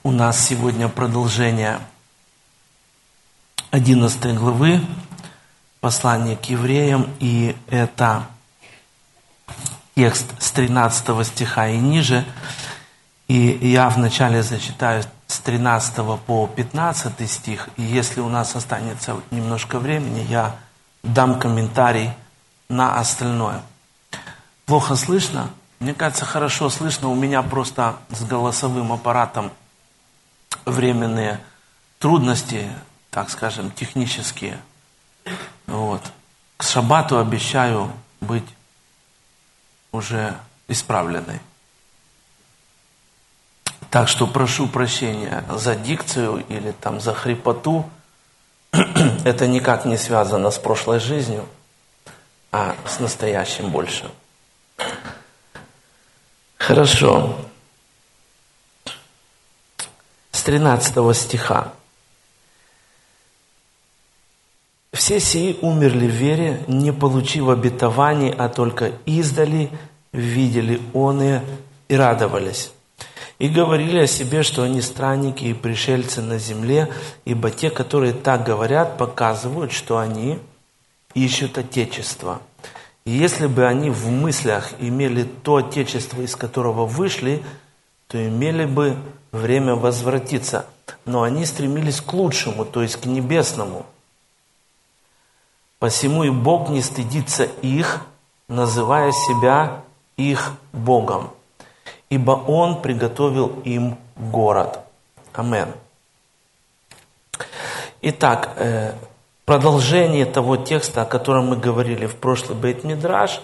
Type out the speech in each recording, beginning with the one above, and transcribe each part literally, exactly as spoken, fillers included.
У нас сегодня продолжение одиннадцатой главы послания к евреям, и это текст с тринадцатого стиха и ниже. И я вначале зачитаю с тринадцатого по пятнадцатый стих, и если у нас останется немножко времени, я дам комментарий на остальное. Плохо слышно? Мне кажется, хорошо слышно. У меня просто с голосовым аппаратом временные трудности, так скажем, технические. Вот. К шаббату обещаю быть уже исправленной. Так что прошу прощения за дикцию или там за хрипоту. Это никак не связано с прошлой жизнью, а с настоящим больше. Хорошо. С тринадцатого стиха. «Все сии умерли в вере, не получив обетований, а только издали видели оные и радовались. И говорили о себе, что они странники и пришельцы на земле, ибо те, которые так говорят, показывают, что они ищут Отечество. И если бы они в мыслях имели то Отечество, из которого вышли, то имели бы время возвратиться. Но они стремились к лучшему, то есть к небесному. Посему и Бог не стыдится их, называя себя их Богом. Ибо Он приготовил им город». Амен. Итак, продолжение того текста, о котором мы говорили в прошлый Бейт-Мидраш,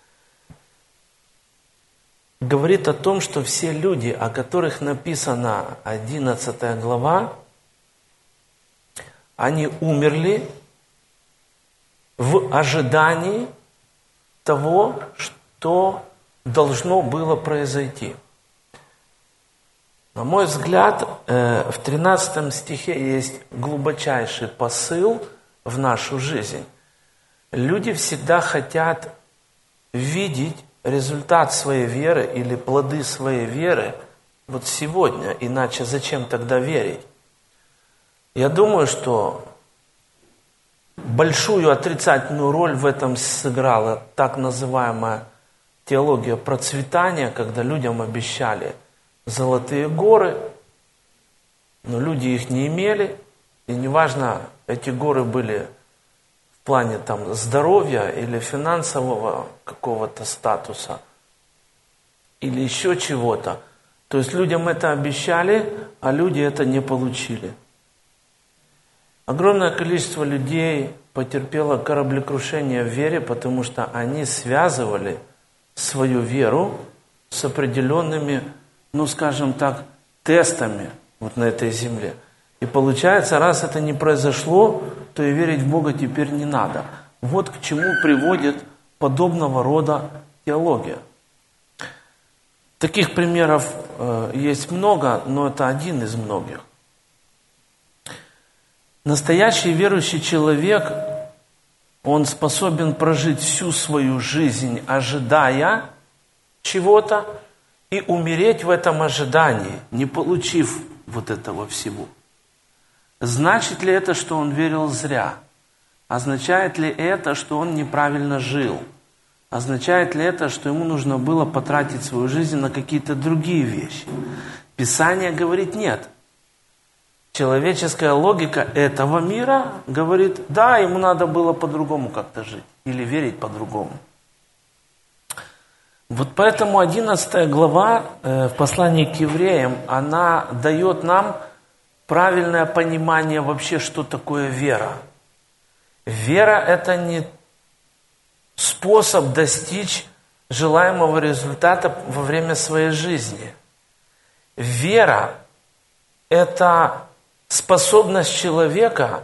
говорит о том, что все люди, о которых написана одиннадцатая глава, они умерли в ожидании того, что должно было произойти. На мой взгляд, в тринадцатом стихе есть глубочайший посыл в нашу жизнь. Люди всегда хотят видеть результат своей веры или плоды своей веры вот сегодня, иначе зачем тогда верить? Я думаю, что большую отрицательную роль в этом сыграла так называемая теология процветания, когда людям обещали золотые горы, но люди их не имели, и неважно, эти горы были в плане там здоровья или финансового какого-то статуса, или еще чего-то. То есть людям это обещали, а люди это не получили. Огромное количество людей потерпело кораблекрушение в вере, потому что они связывали свою веру с определенными, ну скажем так, тестами вот на этой земле. И получается, раз это не произошло, то и верить в Бога теперь не надо. Вот к чему приводит подобного рода теология. Таких примеров э, есть много, но это один из многих. Настоящий верующий человек, он способен прожить всю свою жизнь, ожидая чего-то, и умереть в этом ожидании, не получив вот этого всего. Значит ли это, что он верил зря? Означает ли это, что он неправильно жил? Означает ли это, что ему нужно было потратить свою жизнь на какие-то другие вещи? Писание говорит нет. Человеческая логика этого мира говорит, да, ему надо было по-другому как-то жить или верить по-другому. Вот поэтому одиннадцатая глава э, в послании к евреям, она дает нам правильное понимание вообще, что такое вера. Вера – это не способ достичь желаемого результата во время своей жизни. Вера – это способность человека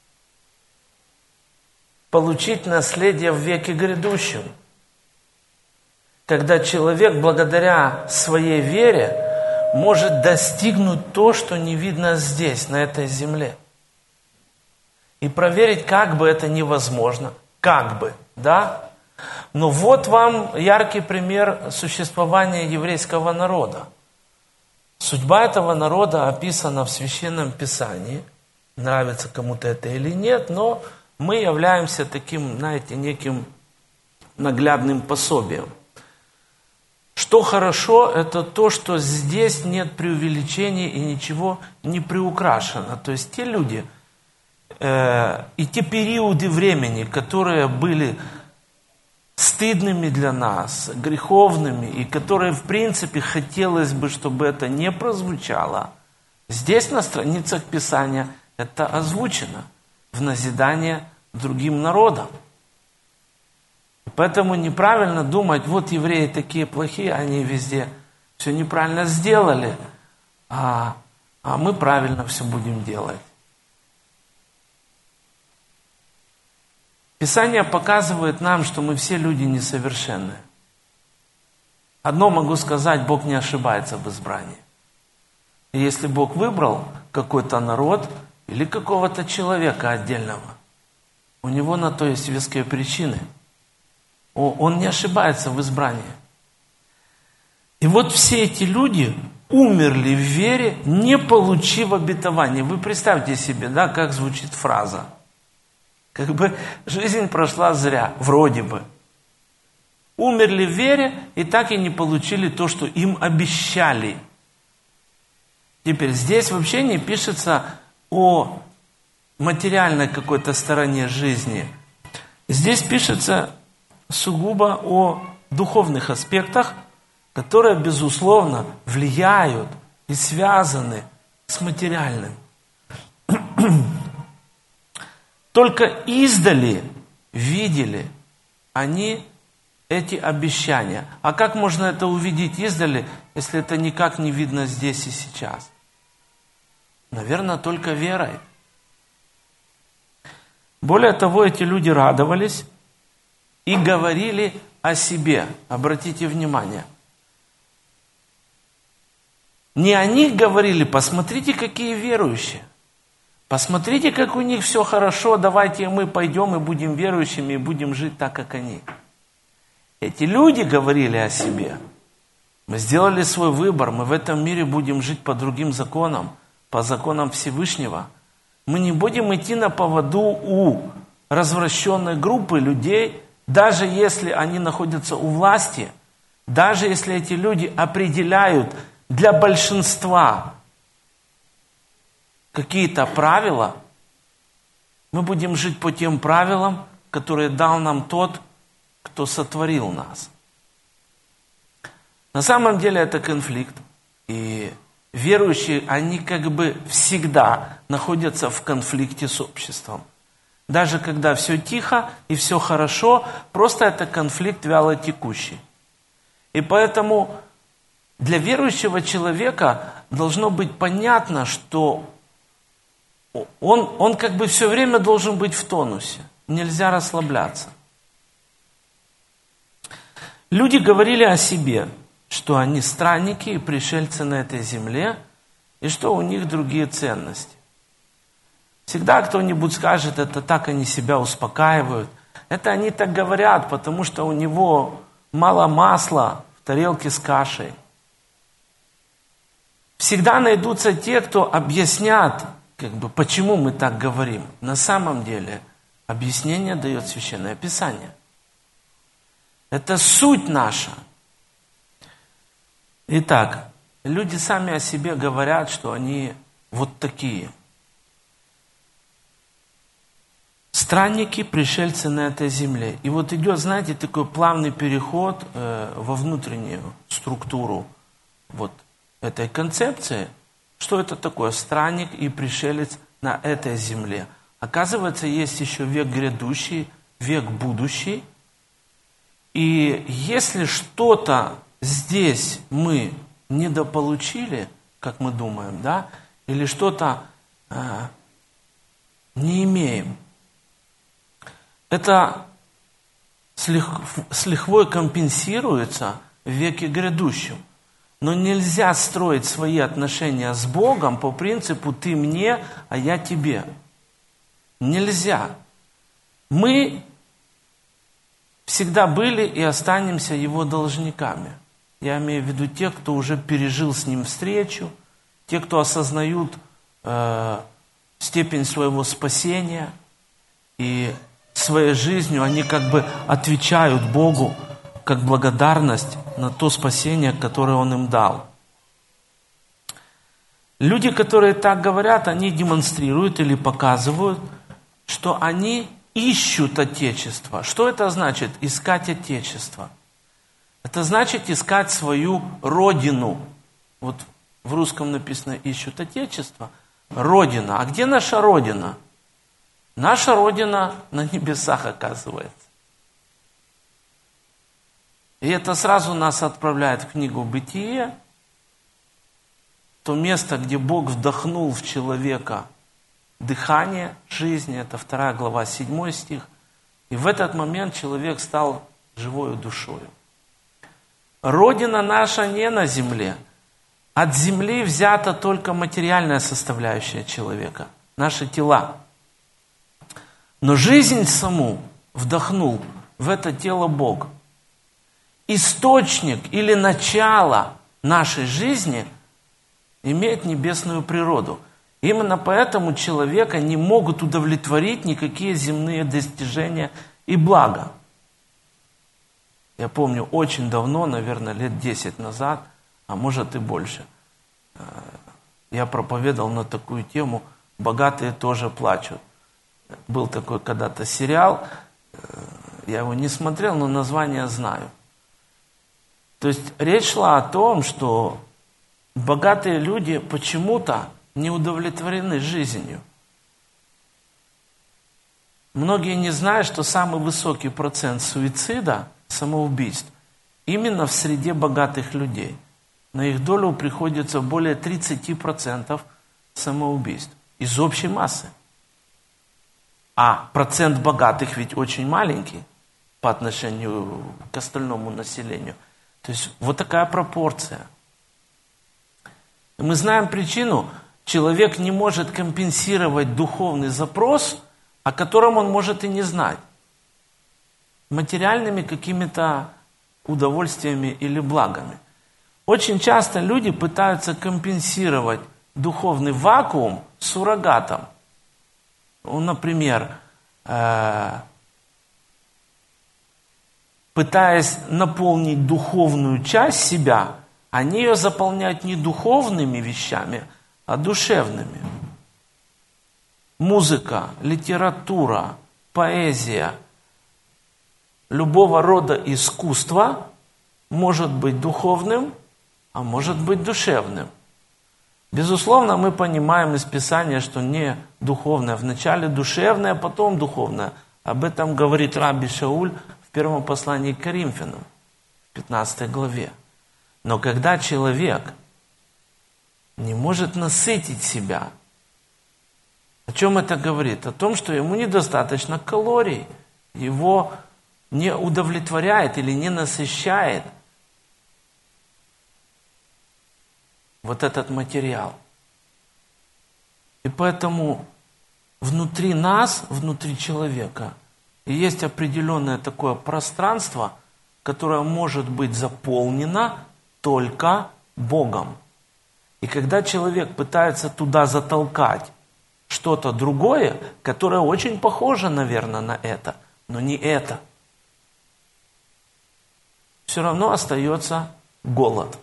получить наследие в веке грядущем. Когда человек благодаря своей вере может достигнуть то, что не видно здесь, на этой земле. И проверить, как бы это невозможно. Как бы, да? Но вот вам яркий пример существования еврейского народа. Судьба этого народа описана в Священном Писании. Нравится кому-то это или нет, но мы являемся таким, знаете, неким наглядным пособием. Что хорошо, это то, что здесь нет преувеличений и ничего не приукрашено. То есть те люди э, и те периоды времени, которые были стыдными для нас, греховными, и которые, в принципе, хотелось бы, чтобы это не прозвучало, здесь на страницах Писания это озвучено в назидание другим народам. Поэтому неправильно думать, вот евреи такие плохие, они везде все неправильно сделали, а, а мы правильно все будем делать. Писание показывает нам, что мы все люди несовершенны. Одно могу сказать, Бог не ошибается в избрании. И если Бог выбрал какой-то народ или какого-то человека отдельного, у него на то есть веские причины. Он не ошибается в избрании. И вот все эти люди умерли в вере, не получив обетования. Вы представьте себе, да, как звучит фраза. Как бы жизнь прошла зря, вроде бы. Умерли в вере и так и не получили то, что им обещали. Теперь здесь вообще не пишется о материальной какой-то стороне жизни. Здесь пишется сугубо о духовных аспектах, которые, безусловно, влияют и связаны с материальным. Только издали видели они эти обещания. А как можно это увидеть издали, если это никак не видно здесь и сейчас? Наверное, только верой. Более того, эти люди радовались и говорили о себе. Обратите внимание. Не о них говорили, посмотрите, какие верующие. Посмотрите, как у них все хорошо, давайте мы пойдем и будем верующими, и будем жить так, как они. Эти люди говорили о себе. Мы сделали свой выбор, мы в этом мире будем жить по другим законам, по законам Всевышнего. Мы не будем идти на поводу у развращенной группы людей, даже если они находятся у власти, даже если эти люди определяют для большинства какие-то правила, мы будем жить по тем правилам, которые дал нам тот, кто сотворил нас. На самом деле это конфликт. И верующие, они как бы всегда находятся в конфликте с обществом. Даже когда все тихо и все хорошо, просто это конфликт вялотекущий. И поэтому для верующего человека должно быть понятно, что он, он как бы все время должен быть в тонусе. Нельзя расслабляться. Люди говорили о себе, что они странники и пришельцы на этой земле, и что у них другие ценности. Всегда кто-нибудь скажет, это так они себя успокаивают. Это они так говорят, потому что у него мало масла в тарелке с кашей. Всегда найдутся те, кто объяснят, как бы, почему мы так говорим. На самом деле объяснение дает Священное Писание. Это суть наша. Итак, люди сами о себе говорят, что они вот такие. Странники, пришельцы на этой земле. И вот идет, знаете, такой плавный переход э, во внутреннюю структуру вот этой концепции. Что это такое? Странник и пришелец на этой земле. Оказывается, есть еще век грядущий, век будущий. И если что-то здесь мы недополучили, как мы думаем, да, или что-то э, не имеем, это с, лих, с лихвой компенсируется в веке грядущем. Но нельзя строить свои отношения с Богом по принципу «ты мне, а я тебе». Нельзя. Мы всегда были и останемся Его должниками. Я имею в виду тех, кто уже пережил с Ним встречу, те, кто осознают э, степень своего спасения, и своей жизнью они как бы отвечают Богу как благодарность на то спасение, которое Он им дал. Люди, которые так говорят, они демонстрируют или показывают, что они ищут Отечество. Что это значит? Искать Отечество. Это значит искать свою родину. Вот в русском написано «ищут Отечество». Родина. А где наша Родина? Наша Родина на небесах, оказывается. И это сразу нас отправляет в книгу «Бытие», то место, где Бог вдохнул в человека дыхание жизни, это вторая глава, седьмой стих. И в этот момент человек стал живою душою. Родина наша не на земле. От земли взята только материальная составляющая человека, наши тела. Но жизнь саму вдохнул в это тело Бог. Источник или начало нашей жизни имеет небесную природу. Именно поэтому человека не могут удовлетворить никакие земные достижения и блага. Я помню, очень давно, наверное, лет десять назад, а может и больше, я проповедовал на такую тему «Богатые тоже плачут». Был такой когда-то сериал, я его не смотрел, но название знаю. То есть речь шла о том, что богатые люди почему-то не удовлетворены жизнью. Многие не знают, что самый высокий процент суицида, самоубийств, именно в среде богатых людей. На их долю приходится более тридцать процентов самоубийств из общей массы. А процент богатых ведь очень маленький по отношению к остальному населению. То есть вот такая пропорция. Мы знаем причину. Человек не может компенсировать духовный запрос, о котором он может и не знать. Материальными какими-то удовольствиями или благами. Очень часто люди пытаются компенсировать духовный вакуум суррогатом. Ну, например, э, пытаясь наполнить духовную часть себя, они ее заполняют не духовными вещами, а душевными. Музыка, литература, поэзия, любого рода искусство может быть духовным, а может быть душевным. Безусловно, мы понимаем из Писания, что не духовное, вначале душевное, а потом духовное. Об этом говорит Раби Шауль в первом послании к Коринфянам, в пятнадцатой главе. Но когда человек не может насытить себя, о чем это говорит? О том, что ему недостаточно калорий, его не удовлетворяет или не насыщает вот этот материал. И поэтому внутри нас, внутри человека, есть определенное такое пространство, которое может быть заполнено только Богом. И когда человек пытается туда затолкать что-то другое, которое очень похоже, наверное, на это, но не это, все равно остается голод.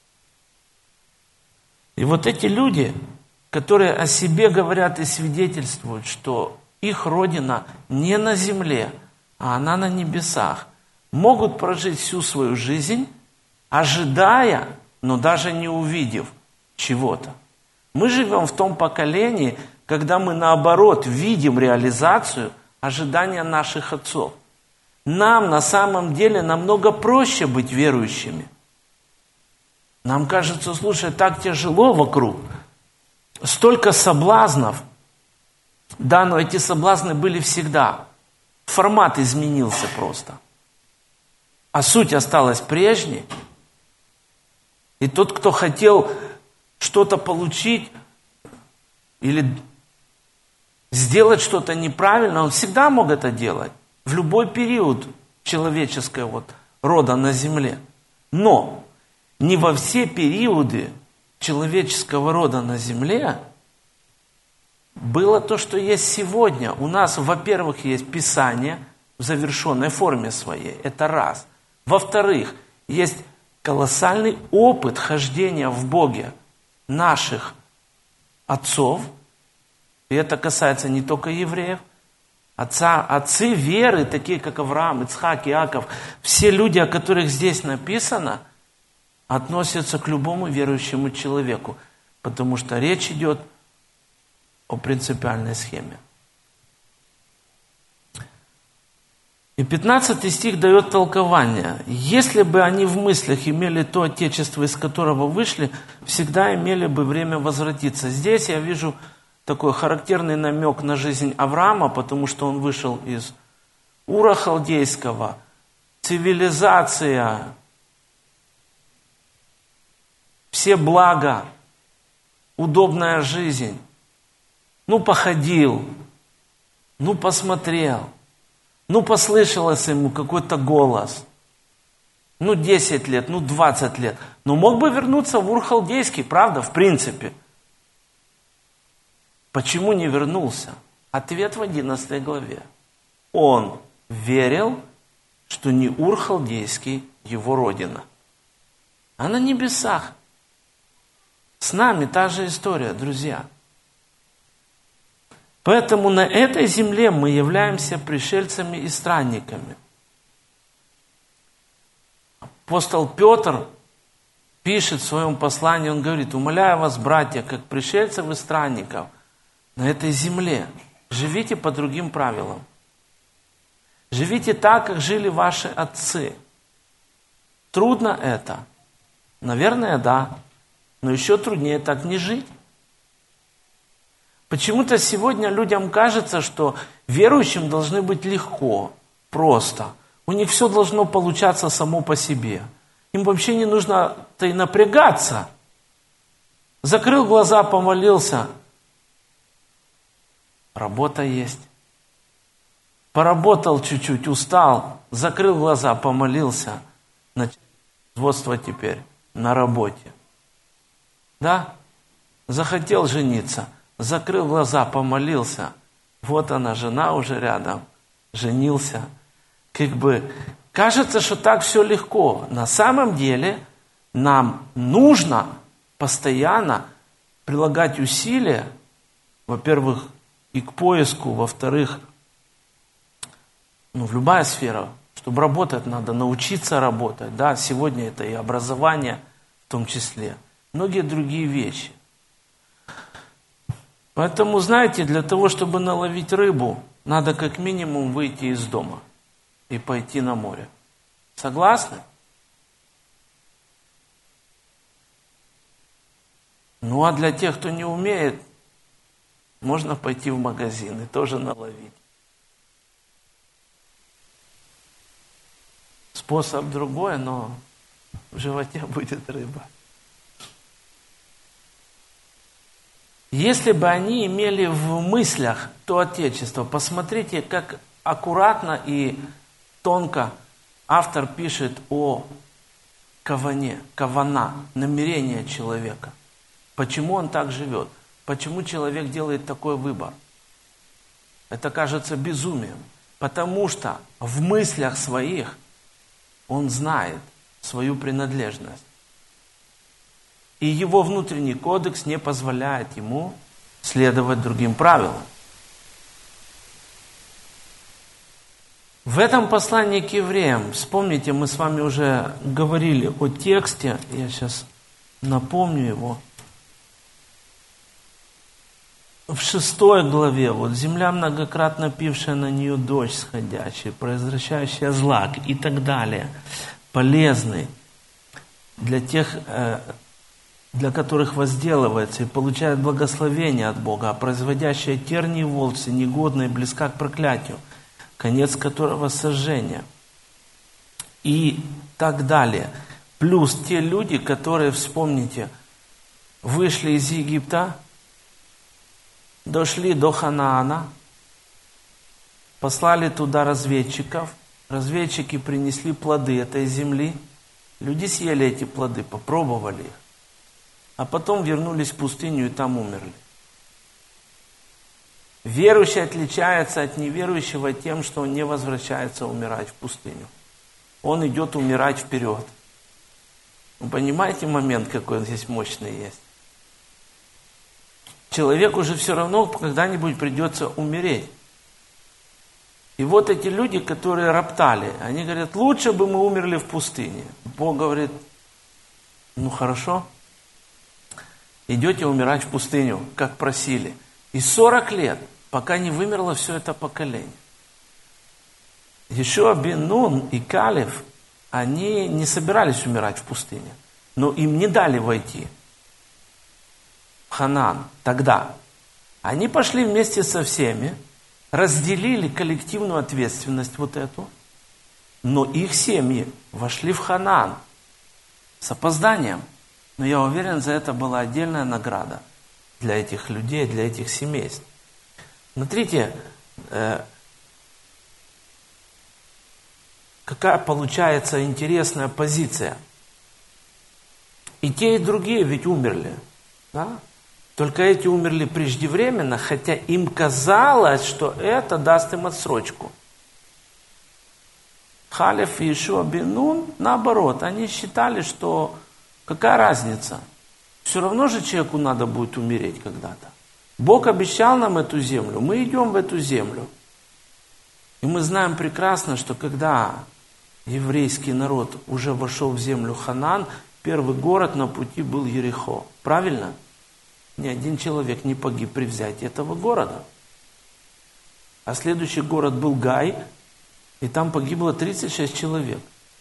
И вот эти люди, которые о себе говорят и свидетельствуют, что их родина не на земле, а она на небесах, могут прожить всю свою жизнь, ожидая, но даже не увидев чего-то. Мы живем в том поколении, когда мы наоборот видим реализацию ожидания наших отцов. Нам на самом деле намного проще быть верующими. Нам кажется, слушай, так тяжело вокруг, столько соблазнов. Да, но эти соблазны были всегда. Формат изменился просто. А суть осталась прежней. И тот, кто хотел что-то получить или сделать что-то неправильно, он всегда мог это делать. В любой период человеческого вот рода на земле. Но не во все периоды человеческого рода на земле было то, что есть сегодня. У нас, во-первых, есть Писание в завершенной форме своей. Это раз. Во-вторых, есть колоссальный опыт хождения в Боге наших отцов. И это касается не только евреев. Отца, отцы веры, такие как Авраам, Ицхак, Иаков, все люди, о которых здесь написано, относятся к любому верующему человеку, потому что речь идет о принципиальной схеме. И пятнадцатый стих дает толкование. Если бы они в мыслях имели то отечество, из которого вышли, всегда имели бы время возвратиться. Здесь я вижу такой характерный намек на жизнь Авраама, потому что он вышел из Ура Халдейского, цивилизация, все блага, удобная жизнь. Ну, походил, ну, посмотрел, ну, послышалось ему какой-то голос. Ну, десять лет, ну, двадцать лет. Но мог бы вернуться в Ур Халдейский, правда, в принципе. Почему не вернулся? Ответ в одиннадцатой главе. Он верил, что не Ур Халдейский его родина, а на небесах. С нами та же история, друзья. Поэтому на этой земле мы являемся пришельцами и странниками. Апостол Петр пишет в своем послании, он говорит: умоляю вас, братья, как пришельцев и странников на этой земле, живите по другим правилам. Живите так, как жили ваши отцы. Трудно это? Наверное, да. Но еще труднее так не жить. Почему-то сегодня людям кажется, что верующим должны быть легко, просто. У них все должно получаться само по себе. Им вообще не нужно-то и напрягаться. Закрыл глаза, помолился. Работа есть. Поработал чуть-чуть, устал, закрыл глаза, помолился. Производство теперь на работе. Да? Захотел жениться, закрыл глаза, помолился. Вот она, жена уже рядом, женился. Как бы кажется, что так все легко. На самом деле нам нужно постоянно прилагать усилия, во-первых, и к поиску, во-вторых, ну, в любая сфера, чтобы работать надо, научиться работать. Да, сегодня это и образование в том числе. Многие другие вещи. Поэтому, знаете, для того, чтобы наловить рыбу, надо как минимум выйти из дома и пойти на море. Согласны? Ну, а для тех, кто не умеет, можно пойти в магазин и тоже наловить. Способ другой, но в животе будет рыба. Если бы они имели в мыслях то Отечество, посмотрите, как аккуратно и тонко автор пишет о каване, кавана, намерение человека. Почему он так живет? Почему человек делает такой выбор? Это кажется безумием. Потому что в мыслях своих он знает свою принадлежность. И его внутренний кодекс не позволяет ему следовать другим правилам. В этом послании к евреям, вспомните, мы с вами уже говорили о тексте, я сейчас напомню его. В шестой главе, вот земля, многократно пившая на нее дождь сходящий, произвращающая злак и так далее, полезный для тех, для которых возделывается и получает благословение от Бога, а производящая тернии и волчцы, негодная и близка к проклятию, конец которого сожжение и так далее. Плюс те люди, которые, вспомните, вышли из Египта, дошли до Ханаана, послали туда разведчиков, разведчики принесли плоды этой земли, люди съели эти плоды, попробовали их. а потом вернулись в пустыню и там умерли. Верующий отличается от неверующего тем, что он не возвращается умирать в пустыню. Он идет умирать вперед. Вы понимаете момент, какой здесь мощный есть? Человеку же все равно когда-нибудь придется умереть. И вот эти люди, которые роптали, они говорят, лучше бы мы умерли в пустыне. Бог говорит, ну хорошо, идете умирать в пустыню, как просили. И сорок лет, пока не вымерло все это поколение. Йешуа бен Нун и Калев, они не собирались умирать в пустыне, но им не дали войти в Ханаан тогда. Они пошли вместе со всеми, разделили коллективную ответственность вот эту, но их семьи вошли в Ханаан с опозданием. Но я уверен, за это была отдельная награда для этих людей, для этих семейств. Смотрите, э, какая получается интересная позиция. И те, и другие ведь умерли. Да? Только эти умерли преждевременно, хотя им казалось, что это даст им отсрочку. Халев и Йешуа бен Нун, наоборот, они считали, что какая разница? Все равно же человеку надо будет умереть когда-то. Бог обещал нам эту землю, мы идем в эту землю. И мы знаем прекрасно, что когда еврейский народ уже вошел в землю Ханаан, первый город на пути был Ерихо. Правильно? Ни один человек не погиб при взятии этого города. А следующий город был Гай, и там погибло тридцать шесть человек.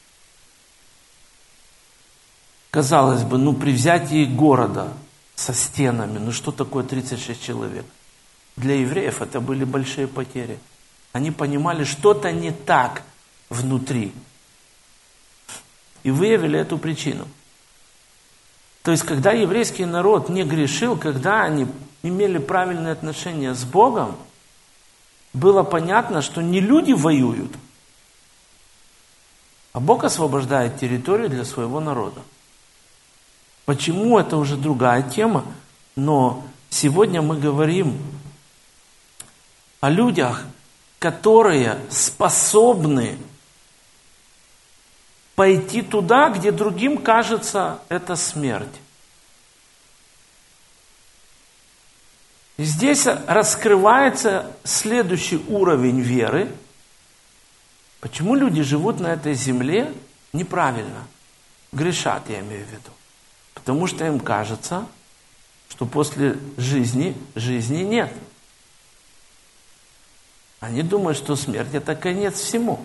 Казалось бы, ну при взятии города со стенами, ну что такое тридцать шесть человек? Для евреев это были большие потери. Они понимали, что-то не так внутри. И выявили эту причину. То есть, когда еврейский народ не грешил, когда они имели правильные отношения с Богом, было понятно, что не люди воюют, а Бог освобождает территорию для своего народа. Почему, это уже другая тема, но сегодня мы говорим о людях, которые способны пойти туда, где другим кажется это смерть. И здесь раскрывается следующий уровень веры. Почему люди живут на этой земле неправильно? Грешат, я имею в виду. Потому что им кажется, что после жизни, жизни нет. Они думают, что смерть – это конец всему.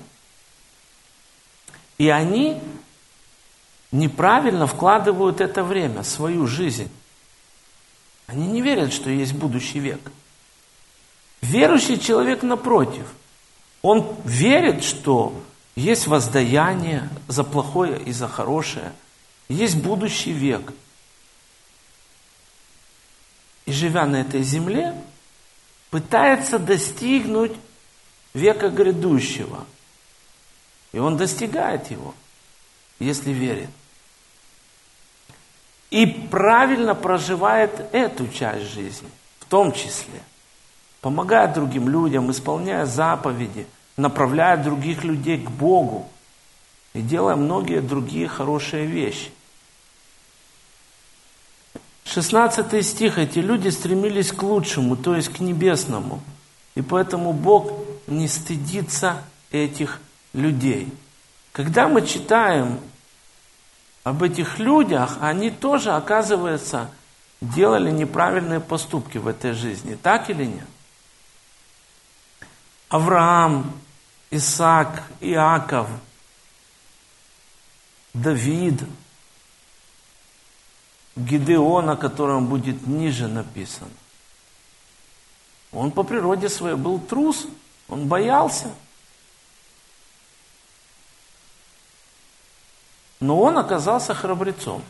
И они неправильно вкладывают это время, свою жизнь. Они не верят, что есть будущий век. Верующий человек, напротив, он верит, что есть воздаяние за плохое и за хорошее, есть будущий век. И живя на этой земле, пытается достигнуть века грядущего. И он достигает его, если верит. И правильно проживает эту часть жизни, в том числе. Помогая другим людям, исполняя заповеди, направляя других людей к Богу. И делая многие другие хорошие вещи. шестнадцатый стих. Эти люди стремились к лучшему, то есть к небесному. И поэтому Бог не стыдится этих людей. Когда мы читаем об этих людях, они тоже, оказывается, делали неправильные поступки в этой жизни. Так или нет? Авраам, Исаак, Иаков, Давид, Гидеон, о котором будет ниже написано. Он по природе своей был трус, он боялся. Но он оказался храбрецом.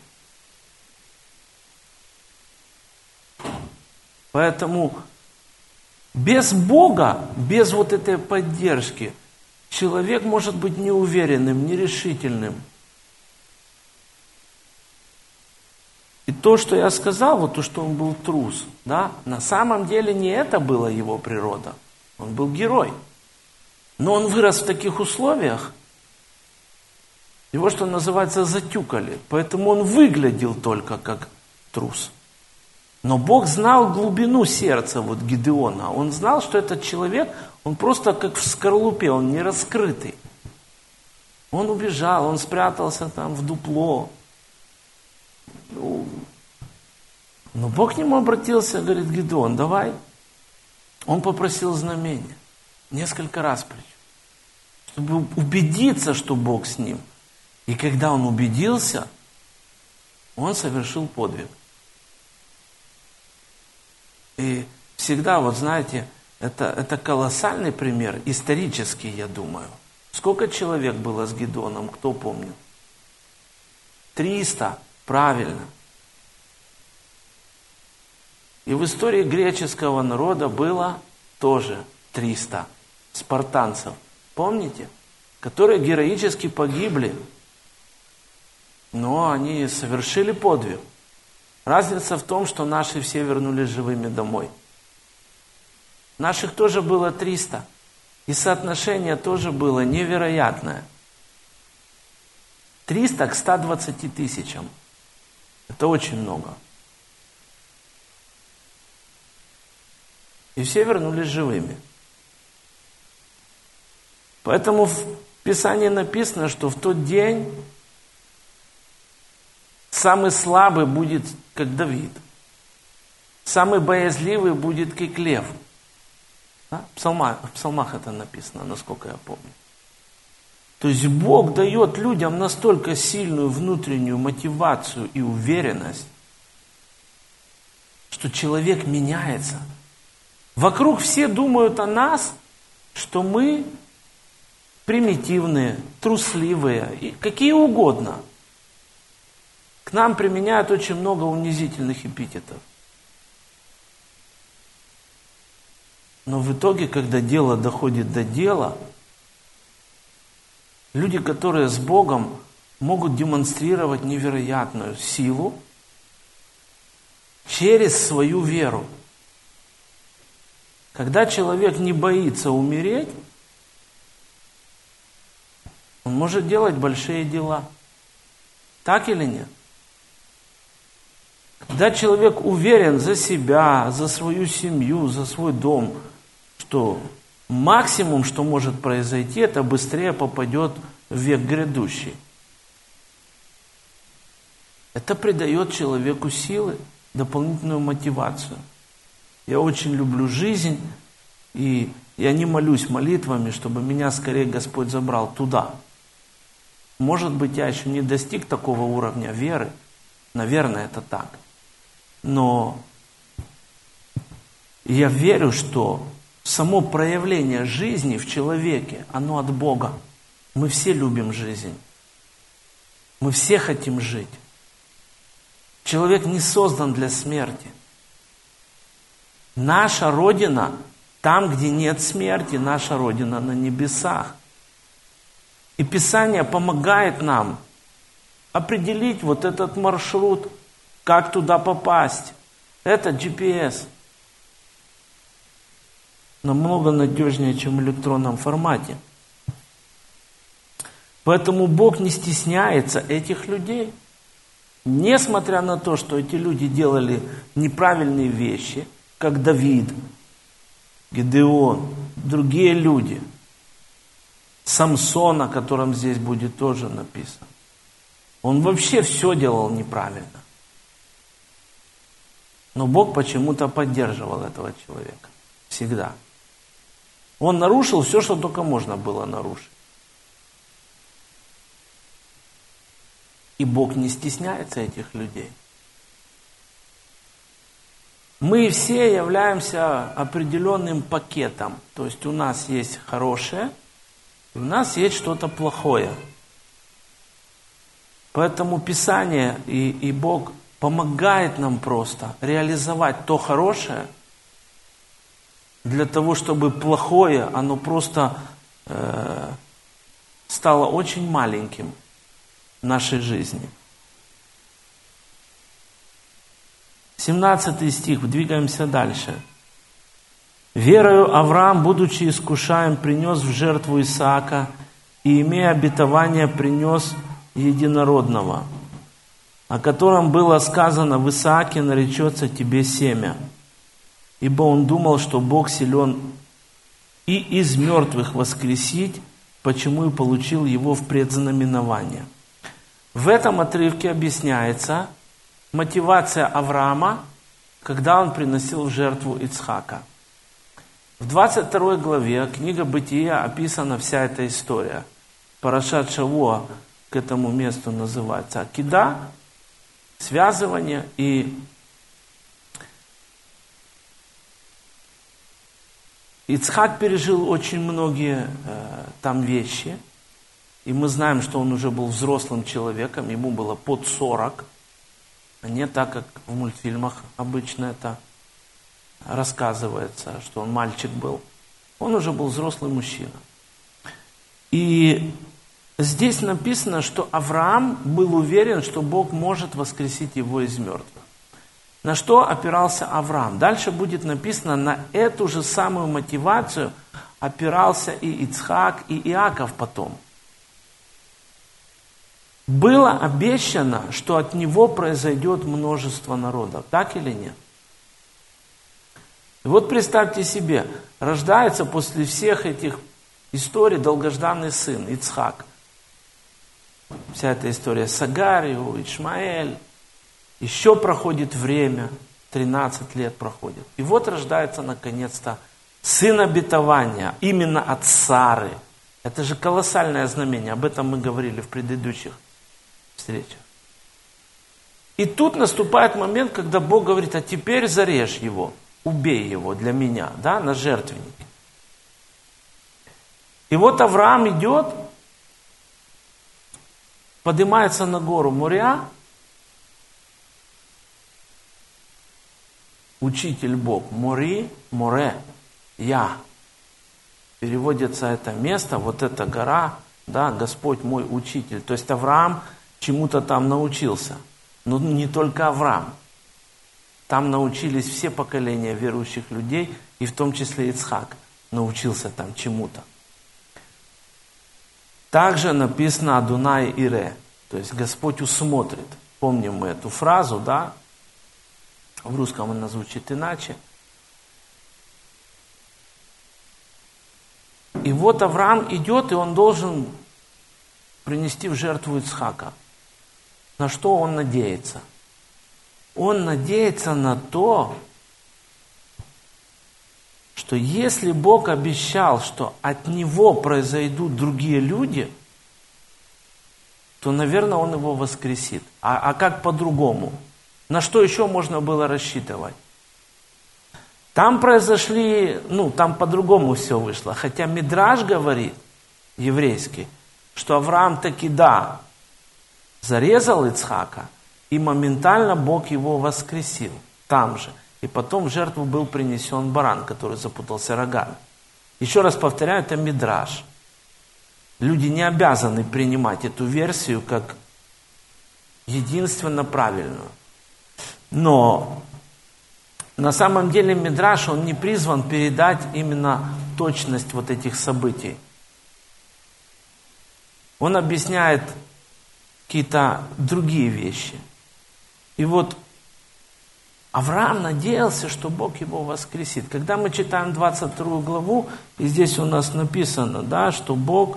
Поэтому без Бога, без вот этой поддержки, человек может быть неуверенным, нерешительным. И то, что я сказал, вот то, что он был трус, да, на самом деле не это была его природа. Он был герой. Но он вырос в таких условиях, его, что называется, затюкали. Поэтому он выглядел только как трус. Но Бог знал глубину сердца вот Гидеона. Он знал, что этот человек, он просто как в скорлупе, он не раскрытый. Он убежал, он спрятался там в дупло. Ну, но Бог к нему обратился, говорит: Гидеон, давай. Он попросил знамения. Несколько раз причем. Чтобы убедиться, что Бог с ним. И когда он убедился, он совершил подвиг. И всегда, вот знаете, это, это колоссальный пример, исторический, я думаю. Сколько человек было с Гидеоном, кто помнит? триста, правильно. И в истории греческого народа было тоже триста спартанцев. Помните? Которые героически погибли. Но они совершили подвиг. Разница в том, что наши все вернулись живыми домой. Наших тоже было триста. И соотношение тоже было невероятное. триста к ста двадцати тысячам. Это очень много. И все вернулись живыми. Поэтому в Писании написано, что в тот день самый слабый будет, как Давид. Самый боязливый будет, как лев. Да? В, псалмах, в псалмах это написано, насколько я помню. То есть Бог дает людям настолько сильную внутреннюю мотивацию и уверенность, что человек меняется. Вокруг все думают о нас, что мы примитивные, трусливые, и какие угодно. К нам применяют очень много унизительных эпитетов. Но в итоге, когда дело доходит до дела, люди, которые с Богом, могут демонстрировать невероятную силу через свою веру. Когда человек не боится умереть, он может делать большие дела. Так или нет? Когда человек уверен за себя, за свою семью, за свой дом, что максимум, что может произойти, это быстрее попадет в век грядущий. Это придает человеку силы, дополнительную мотивацию. Я очень люблю жизнь, и я не молюсь молитвами, чтобы меня скорее Господь забрал туда. Может быть, я еще не достиг такого уровня веры. Наверное, это так. Но я верю, что само проявление жизни в человеке, оно от Бога. Мы все любим жизнь. Мы все хотим жить. Человек не создан для смерти. Наша Родина, там, где нет смерти, наша Родина на небесах. И Писание помогает нам определить вот этот маршрут, как туда попасть. Это джи пи эс. Намного надежнее, чем в электронном формате. Поэтому Бог не стесняется этих людей. Несмотря на то, что эти люди делали неправильные вещи, как Давид, Гидеон, другие люди, Самсон, о котором здесь будет тоже написано. Он вообще все делал неправильно. Но Бог почему-то поддерживал этого человека. Всегда. Он нарушил все, что только можно было нарушить. И Бог не стесняется этих людей. Мы все являемся определенным пакетом. То есть у нас есть хорошее, и у нас есть что-то плохое. Поэтому Писание и, и Бог помогает нам просто реализовать то хорошее, для того, чтобы плохое, оно просто э, стало очень маленьким в нашей жизни. семнадцатый стих, двигаемся дальше. «Верою Авраам, будучи искушаем, принес в жертву Исаака, и, имея обетование, принес единородного, о котором было сказано: в Исааке наречется тебе семя. Ибо он думал, что Бог силен и из мертвых воскресить, почему и получил его в предзнаменование». В этом отрывке объясняется мотивация Авраама, когда он приносил в жертву Ицхака. В двадцать второй главе книга Бытия описана вся эта история. Парашат Шавуа к этому месту называется Акида, связывание. И Ицхак пережил очень многие э, там вещи. И мы знаем, что он уже был взрослым человеком, ему было под сорок, а не так, как в мультфильмах обычно это рассказывается, что он мальчик был. Он уже был взрослый мужчина. И здесь написано, что Авраам был уверен, что Бог может воскресить его из мертвых. На что опирался Авраам? Дальше будет написано, на эту же самую мотивацию опирался и Ицхак, и Иаков потом. Было обещано, что от него произойдет множество народов. Так или нет? И вот представьте себе, рождается после всех этих историй долгожданный сын, Ицхак. Вся эта история с Агарью, Ишмаэль. Еще проходит время, тринадцать лет проходит. И вот рождается наконец-то сын обетования, именно от Сары. Это же колоссальное знамение, об этом мы говорили в предыдущих встречах. И тут наступает момент, когда Бог говорит: а теперь зарежь его, убей его для меня, да, на жертвеннике. И вот Авраам идет, поднимается на гору Мория, учитель Бог, Мори, Море, я. Переводится это место, вот эта гора, да, Господь мой учитель. То есть Авраам чему-то там научился. Но не только Авраам. Там научились все поколения верующих людей, и в том числе Ицхак научился там чему-то. Также написано Адунай Ире, то есть Господь усмотрит. Помним мы эту фразу, да? В русском она звучит иначе. И вот Авраам идет, и он должен принести в жертву Ицхака. На что он надеется? Он надеется на то, что если Бог обещал, что от него произойдут другие люди, то, наверное, он его воскресит. А, а как по-другому? На что еще можно было рассчитывать? Там произошли, ну, там по-другому все вышло. Хотя Мидраш говорит, еврейский, что Авраам таки да, зарезал Ицхака, и моментально Бог его воскресил там же. И потом в жертву был принесен баран, который запутался рогами. Еще раз повторяю, это Мидраш. Люди не обязаны принимать эту версию как единственно правильную. Но на самом деле Мидраш, он не призван передать именно точность вот этих событий. Он объясняет какие-то другие вещи. И вот Авраам надеялся, что Бог его воскресит. Когда мы читаем двадцать вторую главу, и здесь у нас написано, да, что Бог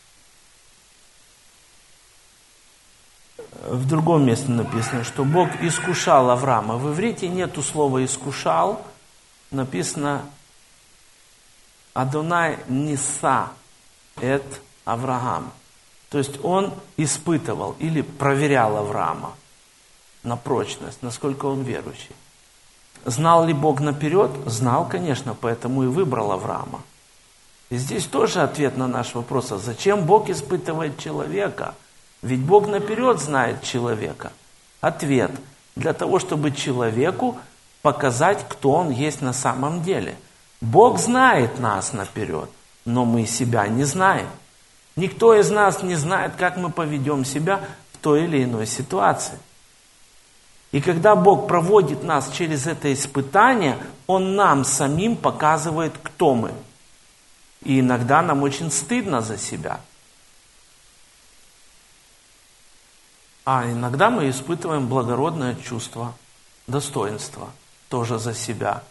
в другом месте написано, что Бог искушал Авраама. В иврите нету слова «искушал», написано «Адонай ниса эт Авраам». То есть он испытывал или проверял Авраама на прочность, насколько он верующий. Знал ли Бог наперед? Знал, конечно, поэтому и выбрал Авраама. И здесь тоже ответ на наш вопрос, а зачем Бог испытывает человека? Ведь Бог наперед знает человека. Ответ: для того, чтобы человеку показать, кто он есть на самом деле. Бог знает нас наперед, но мы себя не знаем. Никто из нас не знает, как мы поведем себя в той или иной ситуации. И когда Бог проводит нас через это испытание, Он нам самим показывает, кто мы. И иногда нам очень стыдно за себя. А иногда мы испытываем благородное чувство, достоинство тоже за себя.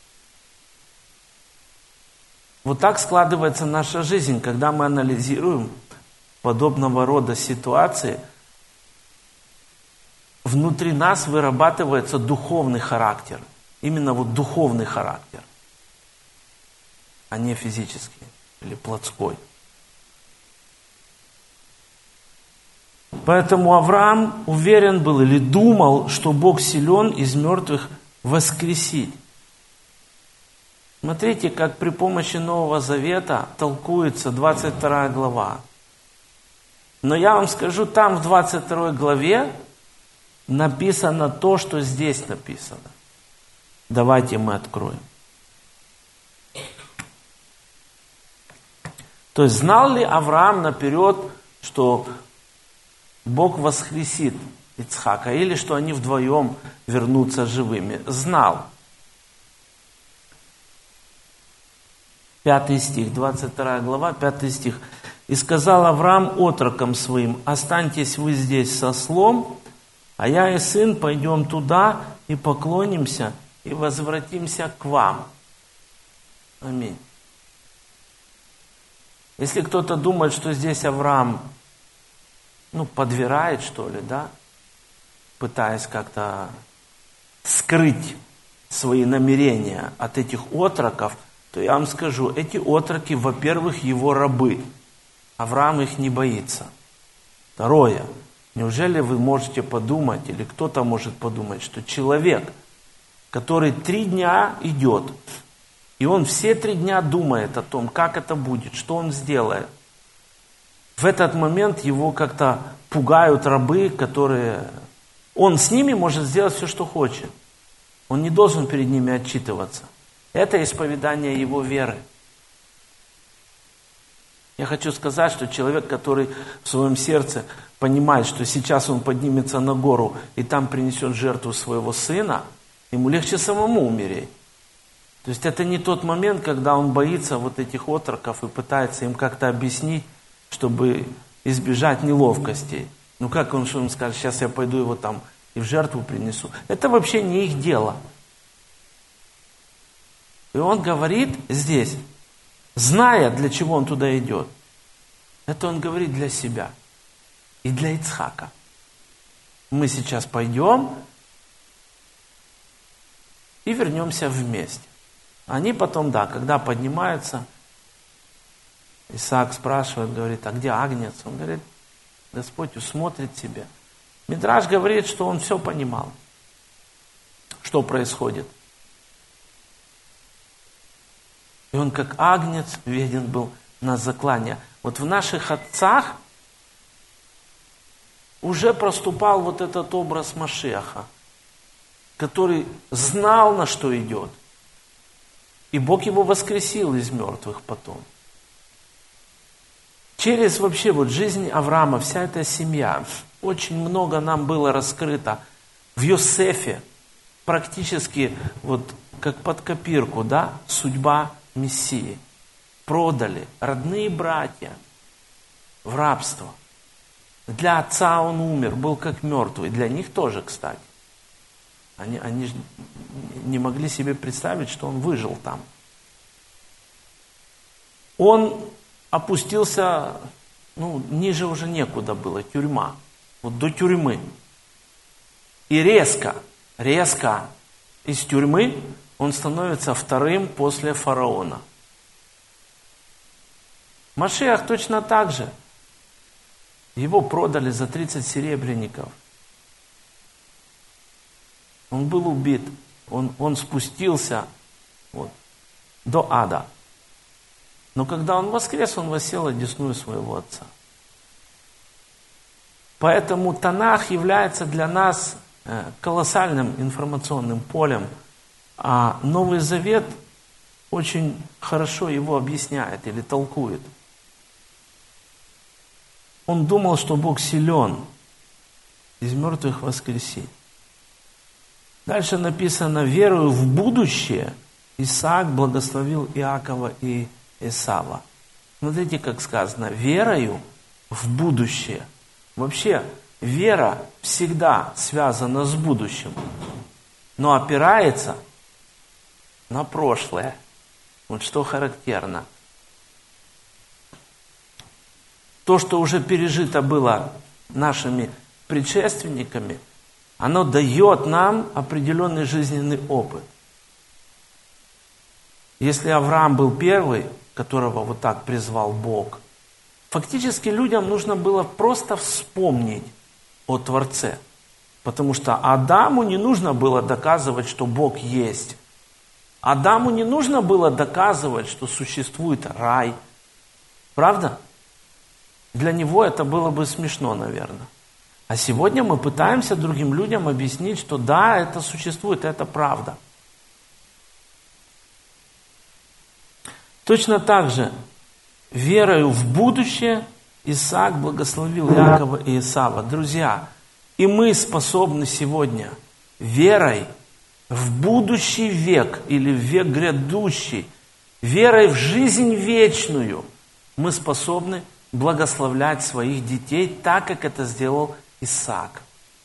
Вот так складывается наша жизнь, когда мы анализируем подобного рода ситуации. Внутри нас вырабатывается духовный характер. Именно вот духовный характер, а не физический или плотской. Поэтому Авраам уверен был или думал, что Бог силен из мертвых воскресить. Смотрите, как при помощи Нового Завета толкуется двадцать вторая глава. Но я вам скажу, там в двадцать второй главе написано то, что здесь написано. Давайте мы откроем. То есть знал ли Авраам наперед, что Бог воскресит Ицхака, или что они вдвоем вернутся живыми? Знал. Пятый стих, двадцать вторая глава, пятый стих. «И сказал Авраам отрокам своим: останьтесь вы здесь со ослом, а я и сын пойдем туда и поклонимся, и возвратимся к вам». Аминь. Если кто-то думает, что здесь Авраам, ну, подвирает, что ли, да, пытаясь как-то скрыть свои намерения от этих отроков, то я вам скажу, эти отроки, во-первых, его рабы. Авраам их не боится. Второе. Неужели вы можете подумать, или кто-то может подумать, что человек, который три дня идет, и он все три дня думает о том, как это будет, что он сделает, в этот момент его как-то пугают рабы, которые... Он с ними может сделать все, что хочет. Он не должен перед ними отчитываться. Это исповедание его веры. Я хочу сказать, что человек, который в своем сердце понимает, что сейчас он поднимется на гору и там принесет жертву своего сына, ему легче самому умереть. То есть это не тот момент, когда он боится вот этих отроков и пытается им как-то объяснить, чтобы избежать неловкостей. Ну как он, что он скажет, сейчас я пойду его там и в жертву принесу. Это вообще не их дело. И он говорит здесь, зная, для чего он туда идет, это он говорит для себя и для Ицхака. Мы сейчас пойдем и вернемся вместе. Они потом, да, когда поднимаются, Исаак спрашивает, говорит, а где агнец? Он говорит, Господь усмотрит себе. Мидраш говорит, что он все понимал, что происходит. И он как агнец веден был на заклание. Вот в наших отцах уже проступал вот этот образ Машиаха, который знал, на что идет. И Бог его воскресил из мертвых потом. Через вообще вот жизнь Авраама, вся эта семья, очень много нам было раскрыто. В Йосефе практически вот как под копирку, да, судьба Мессии. Продали родные братья в рабство. Для отца он умер, был как мертвый. Для них тоже, кстати. Они, они же не могли себе представить, что он выжил там. Он опустился, ну, ниже уже некуда было, тюрьма. Вот до тюрьмы. И резко, резко из тюрьмы он становится вторым после фараона. Машиах точно так же. Его продали за тридцать серебряников. Он был убит. Он, он спустился вот, до ада. Но когда он воскрес, он воссел одесную своего отца. Поэтому Танах является для нас колоссальным информационным полем, а Новый Завет очень хорошо его объясняет или толкует. Он думал, что Бог силен из мертвых воскресить. Дальше написано: верою в будущее Исаак благословил Иакова и Исава. Смотрите, как сказано: верою в будущее. Вообще, вера всегда связана с будущим, но опирается на прошлое. Вот что характерно. То, что уже пережито было нашими предшественниками, оно дает нам определенный жизненный опыт. Если Авраам был первый, которого вот так призвал Бог, фактически людям нужно было просто вспомнить о Творце. Потому что Адаму не нужно было доказывать, что Бог есть. Адаму не нужно было доказывать, что существует рай. Правда? Для него это было бы смешно, наверное. А сегодня мы пытаемся другим людям объяснить, что да, это существует, это правда. Точно так же, верою в будущее, Исаак благословил Иакова и Исава. Друзья, и мы способны сегодня верой в будущий век или в век грядущий, верой в жизнь вечную, мы способны благословлять своих детей так, как это сделал Исаак.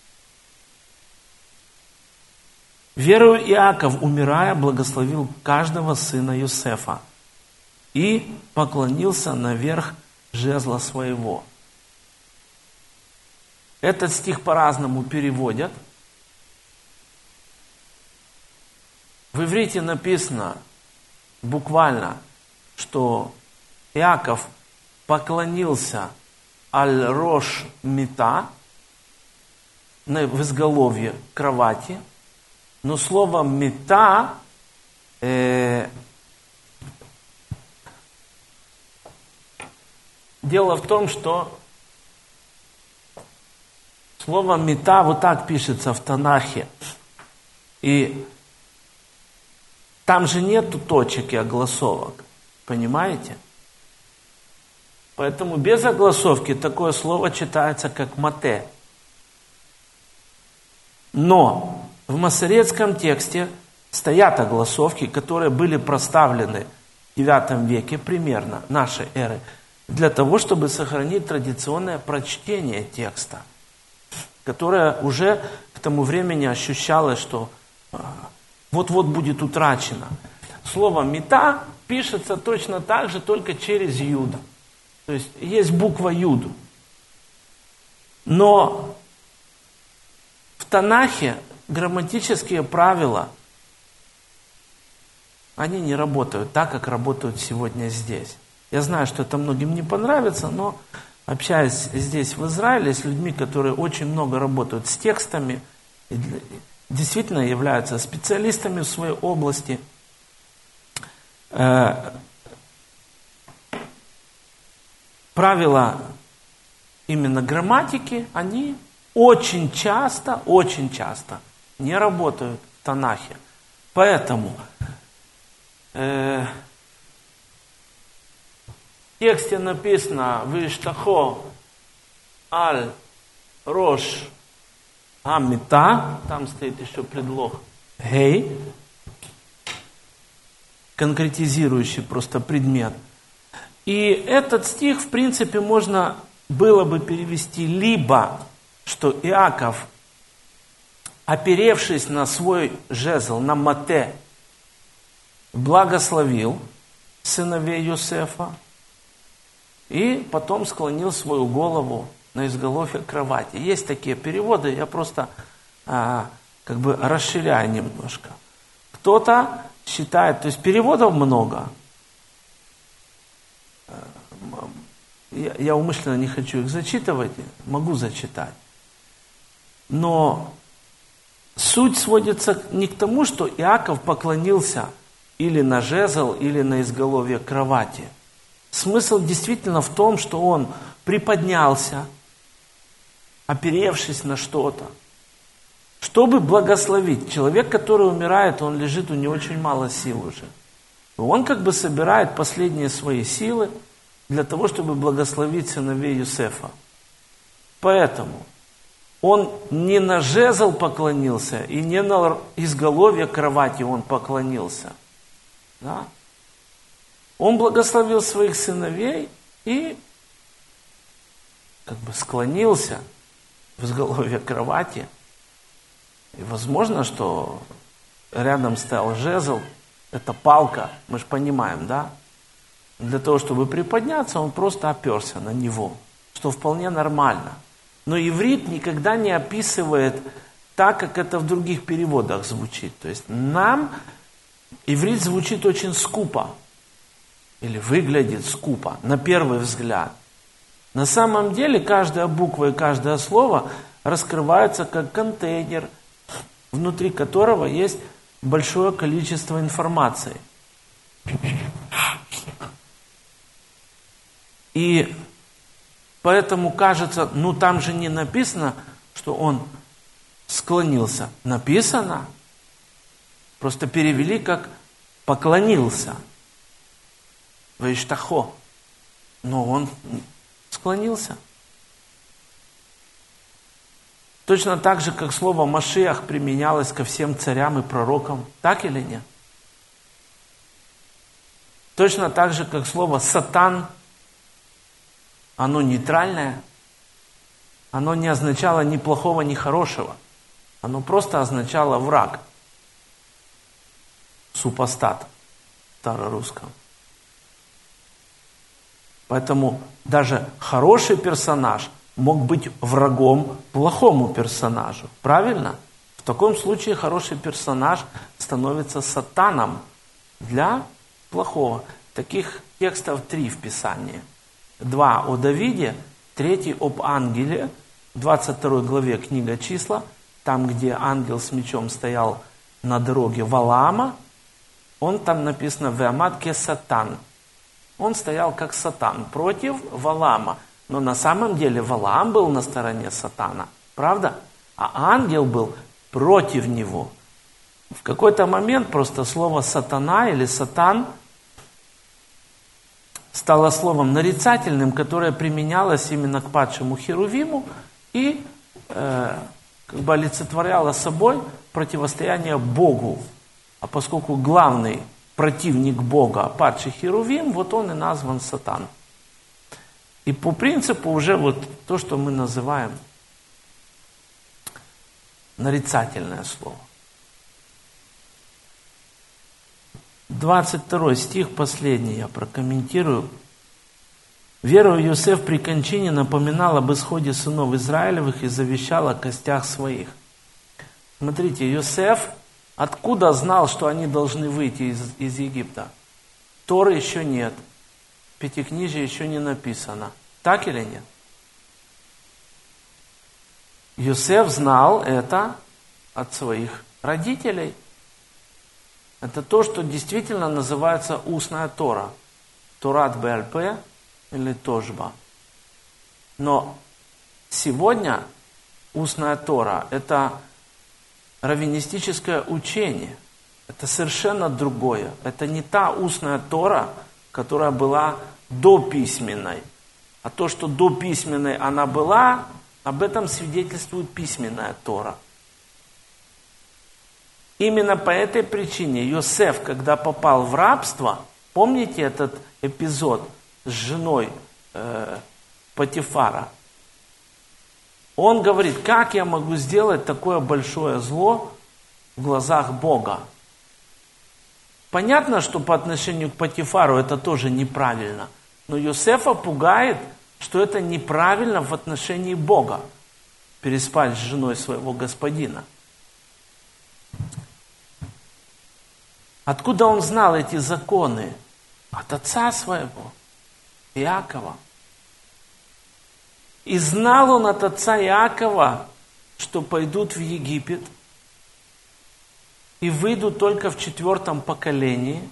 Верою Иаков, умирая, благословил каждого сына Иосифа и поклонился наверх жезла своего. Этот стих по-разному переводят. В иврите написано буквально, что Иаков поклонился аль-рош мита, в изголовье кровати, но слово мита э, дело в том, что слово мита вот так пишется в Танахе. И там же нету точек и огласовок. Понимаете? Поэтому без огласовки такое слово читается как мате. Но в масоретском тексте стоят огласовки, которые были проставлены в девятом веке примерно нашей эры, для того, чтобы сохранить традиционное прочтение текста, которое уже к тому времени ощущалось, что вот-вот будет утрачено. Слово «мета» пишется точно так же, только через «юд». То есть есть буква «юд». Но в Танахе грамматические правила, они не работают так, как работают сегодня здесь. Я знаю, что это многим не понравится, но общаясь здесь в Израиле с людьми, которые очень много работают с текстами, действительно являются специалистами в своей области, правила именно грамматики, они очень часто, очень часто не работают в Танахе. Поэтому э, в тексте написано «Виштахо аль рош амита», там стоит еще предлог «гей», конкретизирующий просто предмет. И этот стих, в принципе, можно было бы перевести либо, что Иаков, оперевшись на свой жезл, на мате, благословил сыновей Иосифа и потом склонил свою голову на изголовье кровати. Есть такие переводы, я просто а, как бы расширяю немножко. Кто-то считает, то есть переводов много. Я, я умышленно не хочу их зачитывать, могу зачитать. Но суть сводится не к тому, что Иаков поклонился или на жезл, или на изголовье кровати. Смысл действительно в том, что он приподнялся, оперевшись на что-то, чтобы благословить. Человек, который умирает, он лежит, у него очень мало сил уже. Он как бы собирает последние свои силы для того, чтобы благословить сыновей Иосифа. Поэтому Он не на жезл поклонился, и не на изголовье кровати он поклонился. Да? Он благословил своих сыновей и как бы склонился в изголовье кровати. И возможно, что рядом стоял жезл, это палка, мы же понимаем, да? Для того, чтобы приподняться, он просто оперся на него, что вполне нормально. Но иврит никогда не описывает так, как это в других переводах звучит. То есть нам иврит звучит очень скупо, или выглядит скупо, на первый взгляд. На самом деле каждая буква и каждое слово раскрывается как контейнер, внутри которого есть большое количество информации. И поэтому кажется, ну там же не написано, что он склонился. Написано, просто перевели как поклонился. Ваиштахо. Но он склонился. Точно так же, как слово Машиах применялось ко всем царям и пророкам. Так или нет? Точно так же, как слово Сатан, оно нейтральное. Оно не означало ни плохого, ни хорошего. Оно просто означало враг. Супостат в старорусском. Поэтому даже хороший персонаж мог быть врагом плохому персонажу. Правильно? В таком случае хороший персонаж становится сатаном для плохого. Таких текстов три в Писании. Два о Давиде, третий об ангеле, в двадцать второй главе книга Числа, там, где ангел с мечом стоял на дороге Валаама, он там написано «Веамад ке сатан». Он стоял как сатан против Валаама. Но на самом деле Валаам был на стороне сатана. Правда? А ангел был против него. В какой-то момент просто слово сатана или сатан стало словом нарицательным, которое применялось именно к падшему Херувиму и э, как бы олицетворяло собой противостояние Богу. А поскольку главный противник Бога, падший Херувим, вот он и назван сатан. И по принципу уже вот то, что мы называем нарицательное слово. двадцать второй стих, последний я прокомментирую. «Верою Иосиф при кончине напоминал об исходе сынов Израилевых и завещал о костях своих». Смотрите, Иосиф откуда знал, что они должны выйти из, из Египта? Торы еще нет. Пятикнижие еще не написано. Так или нет? Иосиф знал это от своих родителей. Это то, что действительно называется устная Тора. Торат Беаль-Пе или Тошба. Но сегодня устная Тора – это раввинистическое учение. Это совершенно другое. Это не та устная Тора, которая была до письменной. А то, что до письменной она была, об этом свидетельствует письменная Тора. Именно по этой причине Иосиф, когда попал в рабство, помните этот эпизод с женой э, Потифара? Он говорит, как я могу сделать такое большое зло в глазах Бога? Понятно, что по отношению к Потифару это тоже неправильно. Но Иосифа пугает, что это неправильно в отношении Бога. Переспать с женой своего господина. Откуда он знал эти законы? От отца своего, Иакова. И знал он от отца Иакова, что пойдут в Египет и выйдут только в четвертом поколении.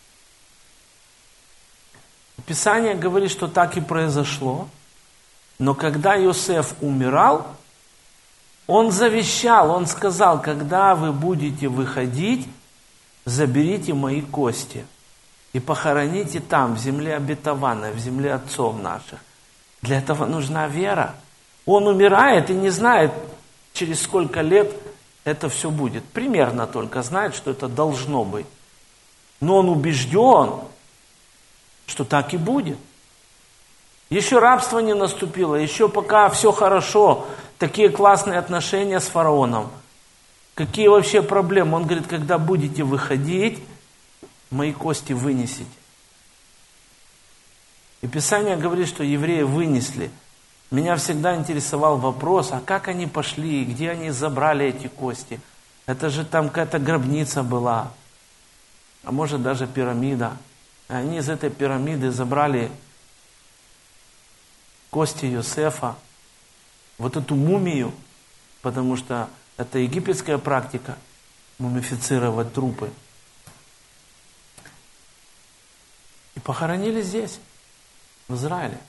Писание говорит, что так и произошло. Но когда Иосиф умирал, он завещал, он сказал, когда вы будете выходить, заберите мои кости и похороните там, в земле обетованной, в земле отцов наших. Для этого нужна вера. Он умирает и не знает, через сколько лет это все будет. Примерно только знает, что это должно быть. Но он убежден, что так и будет. Еще рабство не наступило, еще пока все хорошо, такие классные отношения с фараоном. Какие вообще проблемы? Он говорит, когда будете выходить, мои кости вынесите. И Писание говорит, что евреи вынесли. Меня всегда интересовал вопрос, а как они пошли, где они забрали эти кости? Это же там какая-то гробница была, а может даже пирамида. И они из этой пирамиды забрали кости Йосефа, вот эту мумию, потому что это египетская практика, мумифицировать трупы. И похоронили здесь, в Израиле.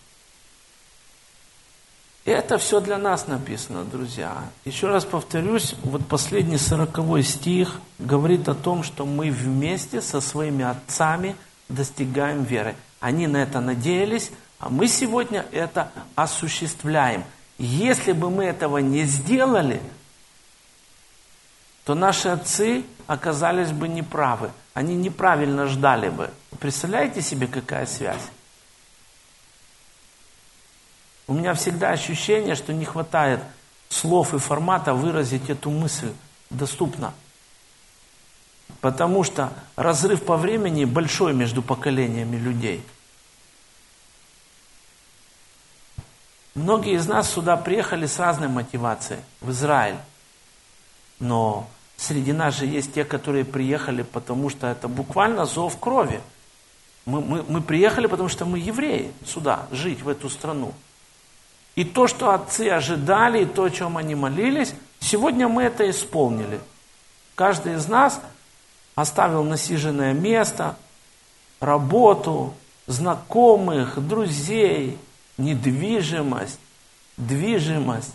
И это все для нас написано, друзья. Еще раз повторюсь, вот последний сороковой стих говорит о том, что мы вместе со своими отцами достигаем веры. Они на это надеялись, а мы сегодня это осуществляем. Если бы мы этого не сделали, то наши отцы оказались бы неправы. Они неправильно ждали бы. Представляете себе, какая связь? У меня всегда ощущение, что не хватает слов и формата выразить эту мысль доступно. Потому что разрыв по времени большой между поколениями людей. Многие из нас сюда приехали с разной мотивацией, в Израиль. Но среди нас же есть те, которые приехали, потому что это буквально зов крови. Мы, мы, мы приехали, потому что мы евреи сюда, жить в эту страну. И то, что отцы ожидали, и то, о чем они молились, сегодня мы это исполнили. Каждый из нас оставил насиженное место, работу, знакомых, друзей, недвижимость, движимость.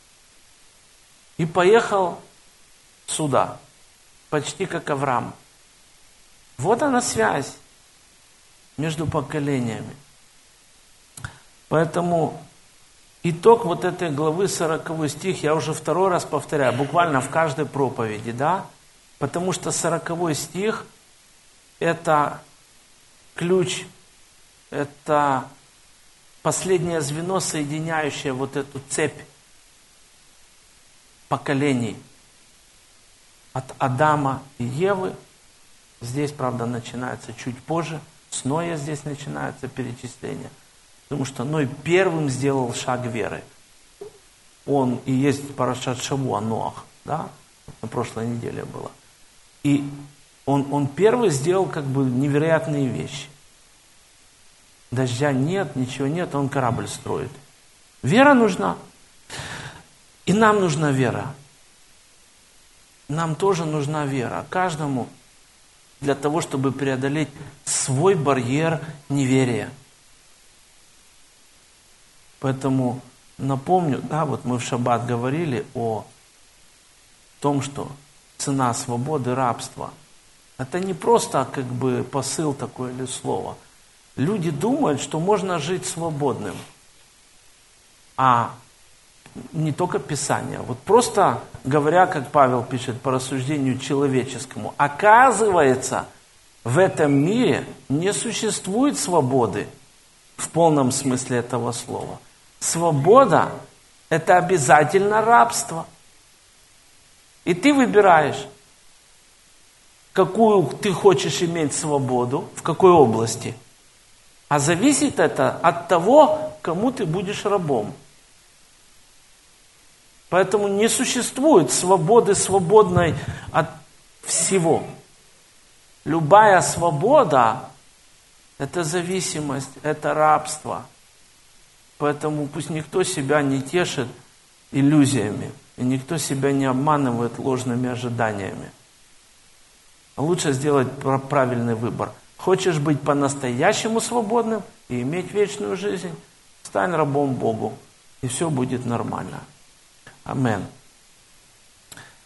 И поехал сюда, почти как Авраам. Вот она связь между поколениями. Поэтому итог вот этой главы, сороковой стих, я уже второй раз повторяю, буквально в каждой проповеди, да? Потому что сороковой стих – это ключ, это последнее звено, соединяющее вот эту цепь поколений. От Адама и Евы, здесь, правда, начинается чуть позже, с Ноя здесь начинается перечисление. Потому что Ной первым сделал шаг веры. Он и есть парашат Шавуа, Ноах, да? На прошлой неделе было. И он, он первый сделал как бы невероятные вещи. Дождя нет, ничего нет, он корабль строит. Вера нужна. И нам нужна вера. Нам тоже нужна вера. Каждому для того, чтобы преодолеть свой барьер неверия. Поэтому напомню, да, вот мы в шаббат говорили о том, что цена свободы, рабства. Это не просто как бы посыл такой или слово. Люди думают, что можно жить свободным. А не только Писание. Вот просто говоря, как Павел пишет, по рассуждению человеческому, оказывается, в этом мире не существует свободы в полном смысле этого слова. Свобода – это обязательно рабство. И ты выбираешь, какую ты хочешь иметь свободу, в какой области. А зависит это от того, кому ты будешь рабом. Поэтому не существует свободы, свободной от всего. Любая свобода – это зависимость, это рабство. Поэтому пусть никто себя не тешит иллюзиями, и никто себя не обманывает ложными ожиданиями. Лучше сделать правильный выбор. Хочешь быть по-настоящему свободным и иметь вечную жизнь, стань рабом Богу, и все будет нормально. Амен.